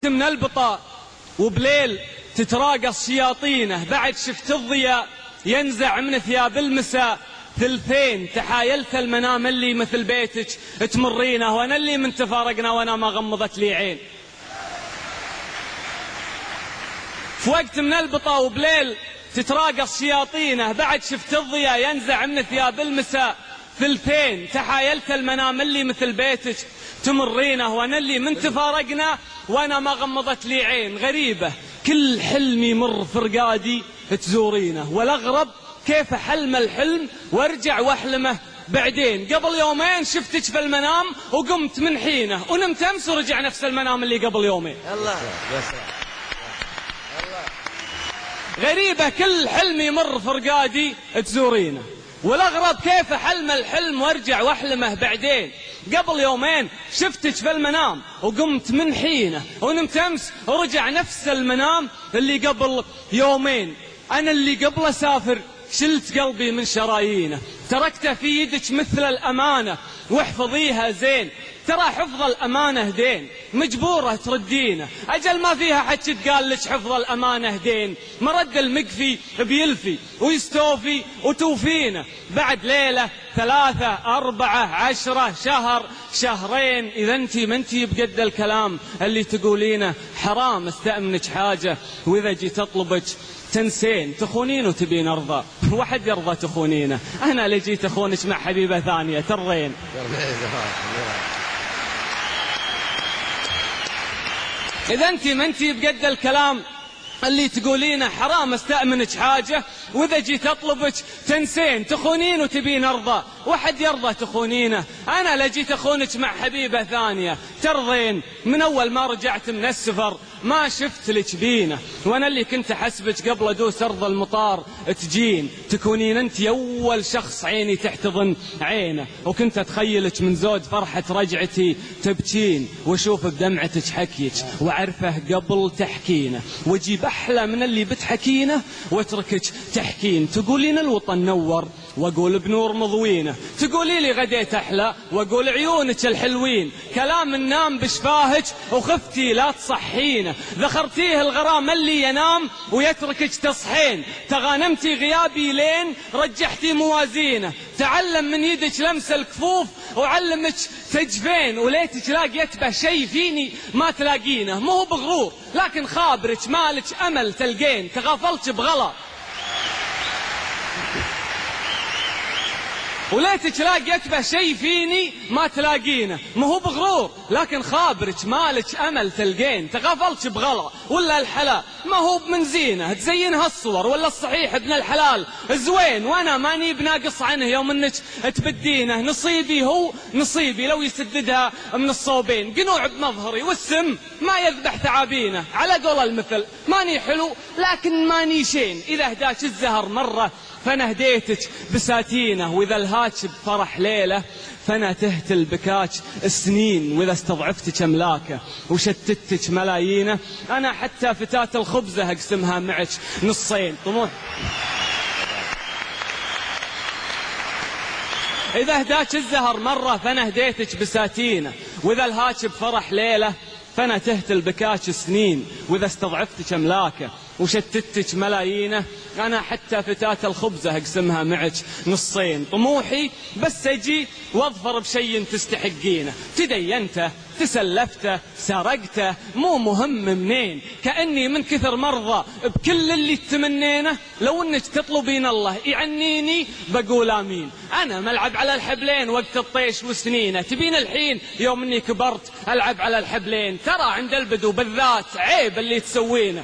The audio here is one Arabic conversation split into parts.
من البطا وبليل تتراقص شياطينه، بعد شفت الضياء ينزع من ثياب المساء، ثلثين تحايلت المنام اللي مثل بيتك تمرينه، وانا اللي من تفارقنا وانا ما غمضت لي عين. في وقت من البطا وبليل تتراقص شياطينه، بعد شفت الضياء ينزع من ثياب المساء، ثلثين تحايلت المنام اللي مثل بيتك تمرينه، وانا اللي من تفارقنا وانا ما غمضت لي عين. غريبة كل حلم يمر فرقادي تزورينه، والاغرب كيف حلم الحلم وارجع واحلمه بعدين. قبل يومين شفتك في المنام وقمت من حينه، ونمت امس ورجع نفس المنام اللي قبل يومين. الله غريبة كل حلم يمر فرقادي تزورينه، والاغرب كيف حلم الحلم وارجع واحلمه بعدين. قبل يومين شفتك في المنام وقمت من حينه، ونمت امس ورجع نفس المنام اللي قبل يومين. انا اللي قبل اسافر شلت قلبي من شرايينه، تركته في يدك مثل الامانه واحفظيها زين. ترى حفظ الامانه دين مجبوره تردينه، اجل ما فيها حد تقال لك حفظ الامانه دين. مرد المقفي بيلفي ويستوفي وتوفينه، بعد ليله 3 4 10 شهر شهرين. اذا انتي ما انتي بقد الكلام اللي تقولينه، حرام استأمنك حاجه واذا جيت اطلبك تنسين، تخونين وتبين ارضى، وحد يرضى تخونينه. انا اللي جيت اخونك مع حبيبه ثانيه ترضين. إذا أنت ما أنت بقد الكلام اللي تقولينه، حرام استأمنك حاجة وإذا جيت أطلبك تنسين، تخونين وتبين أرضى، وحد يرضى تخونينه. أنا لجيت أخونك مع حبيبة ثانية ترضين. من أول ما رجعت من السفر ما شفت لك بينه، وأنا اللي كنت أحسبك قبل أدوس أرض المطار تجين، تكونين أنت أول شخص عيني تحتضن عينه، وكنت أتخيلك من زود فرحة رجعتي تبكين، وأشوف بدمعتك حكيك وأعرفه قبل تحكينه، وأجيب أحلى من اللي بتحكينه وأتركك تحكين. تقولين الوطن نور وأقول بنور مضوينه، تقولي لي غديت أحلى وأقول عيونك الحلوين، كلام النام بشفاهك وخفتي لا تصحينه، ذخرتيه الغرام اللي ينام ويتركك تصحين، تغانمتي غيابي لين رجحتي موازينه، تعلم من يدك لمس الكفوف وعلمك تجفين، وليتك لاقيت به شي فيني ما تلاقينه، مو هو بغرور لكن خابرك مالك أمل تلقين، تغافلت بغلا وليتك لاقيت به شي فيني ما تلاقينه، ما هو بغرور لكن خابرك مالك أمل تلقين، تغافلت بغلا ولا الحلا ما هو من زينه تزينها الصور، ولا الصحيح ابن الحلال زوين، وانا ماني بناقص عنه يوم انك تبدينه، نصيبي هو نصيبي لو يسددها من الصوبين، قنوع بمظهري والسم ما يذبح ثعابينه، على قول المثل ماني حلو لكن ماني شين، إذا هداك الزهر مرة فانا هديتك بساتينه، واذا الهاك بفرح ليله فانا تهتل بكاك سنين، واذا استضعفتك املاكه وشتتك ملايينه، انا حتى فتاة الخبزه اقسمها معك نصين. طموح اذا هداك الزهر مره فانا هديتك بساتينه، واذا الهاك بفرح ليله فانا تهتل بكاك سنين، واذا استضعفتك املاكه وشتتك ملايينه، أنا حتى فتاة الخبزة أقسمها معك نصين. طموحي بس أجي واظفر بشي تستحقينه، تدينته تسلفته سرقته مو مهم منين، كأني من كثر مرضى بكل اللي تمنينه، لو انك تطلبين الله يعنيني بقول آمين. أنا ملعب على الحبلين وقت الطيش وسنينه، تبين الحين يوم اني كبرت ألعب على الحبلين، ترى عند البدو بالذات عيب اللي تسوينه.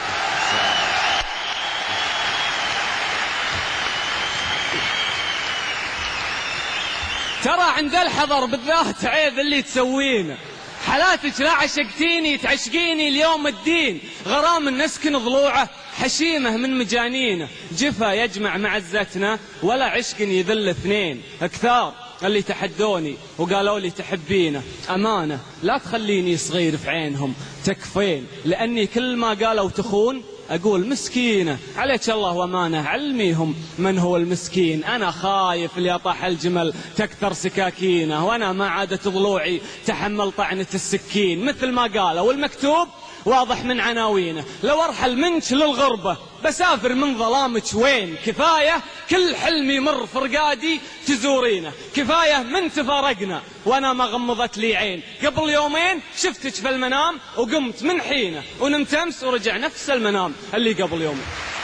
ترى عند الحضر بالذات عيب اللي تسوينه، حالاتك لا عشقتيني تعشقيني اليوم الدين، غرام نسكن ضلوعه حشيمه من مجانينه، جفا يجمع معزتنا ولا عشق يذل اثنين، كثار اللي تحدوني وقالوا لي تحبينه، أمانة لا تخليني صغير في عينهم تكفين، لأني كل ما قالوا تخون أقول مسكينة عليك الله وأمانة، علميهم من هو المسكين، أنا خايف اللي طاح الجمل تكثر سكاكينه، وأنا ما عادت ضلوعي تحمل طعنة السكين، مثل ما قالوا والمكتوب واضح من عناوينه. لو أرحل منك للغربة بسافر من ظلامك وين، كفاية كل حلم يمر فرقادي تزورينه، كفاية من تفارقنا وأنا ما غمضت لي عين. قبل يومين شفتك في المنام وقمت من حينه، ونمت أمس ورجع نفس المنام اللي قبل يومين.